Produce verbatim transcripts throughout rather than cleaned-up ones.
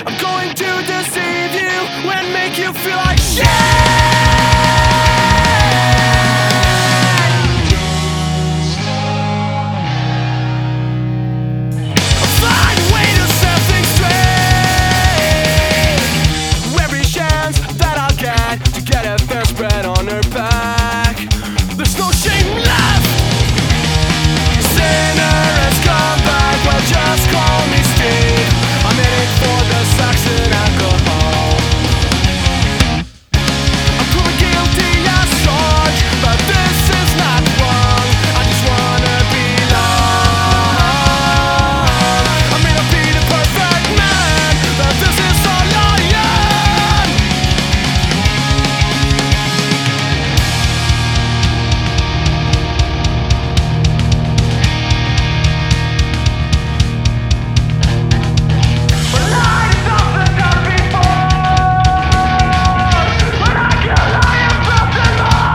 I'm going to deceive you and make you feel like shit. Find a way to set things straight. Every chance that I'll get to get a fair spread on her back. There's no shame left. Sinner has come back. Well, just call me Steve. I'm in it for the sex and alcohol. I'm proven guilty as charged, but this is not wrong. I just wanna belong. I may not be the perfect man, but this is all I am. But life is often done before. But I can lie and something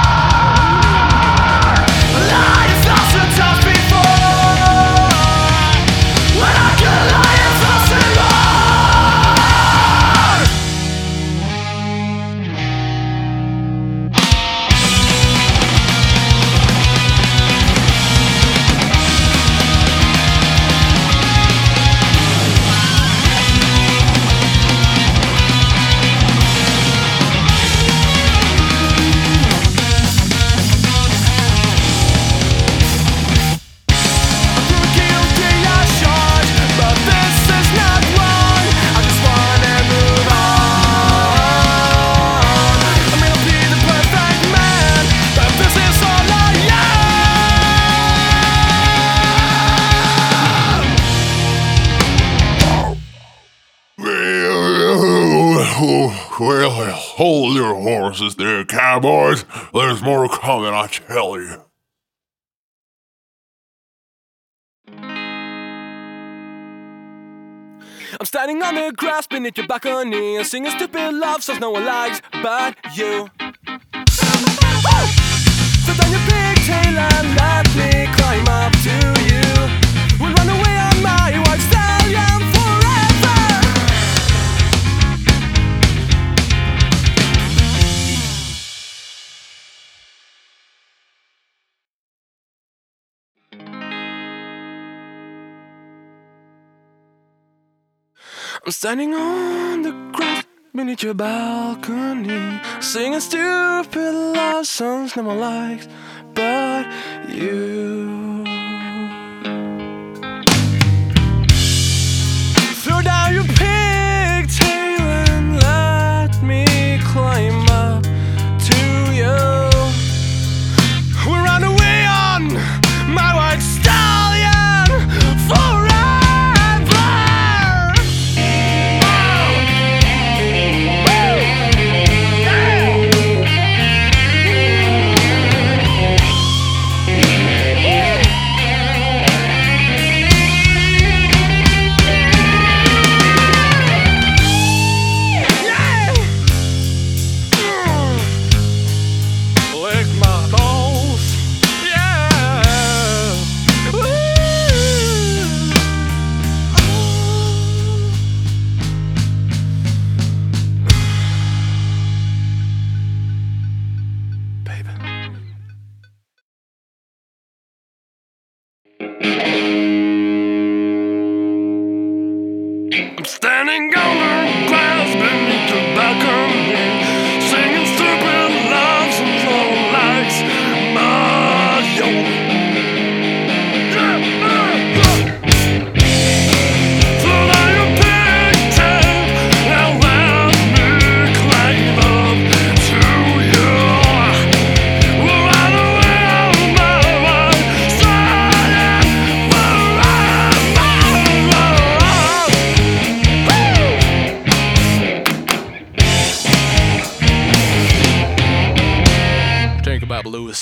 more. Life is often tough before. But I can lie and something more. I'm guilty as charged, but this is not wrong. I just wanna move on. I may not be the perfect man, but this is all I am. Well, hold your horses there, cowboys. There's more coming, I tell you. I'm standing on the grass beneath your balcony and singing stupid love songs no one likes but you. Woo! Sit on your pigtail and let me climb up to you. We'll run away on my white stallion forever. I'm standing on the grass beneath your balcony, singing stupid love songs no one likes but you. Throw down your pigtail and let me climb up to you. We'll run away on my white stallion forever. Lick my balls, yeah. Ooh. Baby. I'm standing on the grass beneath the balcony, singing stupid love songs no one likes but you. Throw down your pigtail and let me climb up to you. We'll run away on my white stallion forever. Think about Lewis.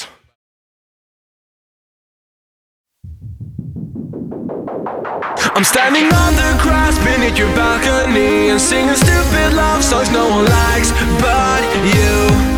I'm standing on the grass beneath your balcony and singing stupid love songs no one likes but you.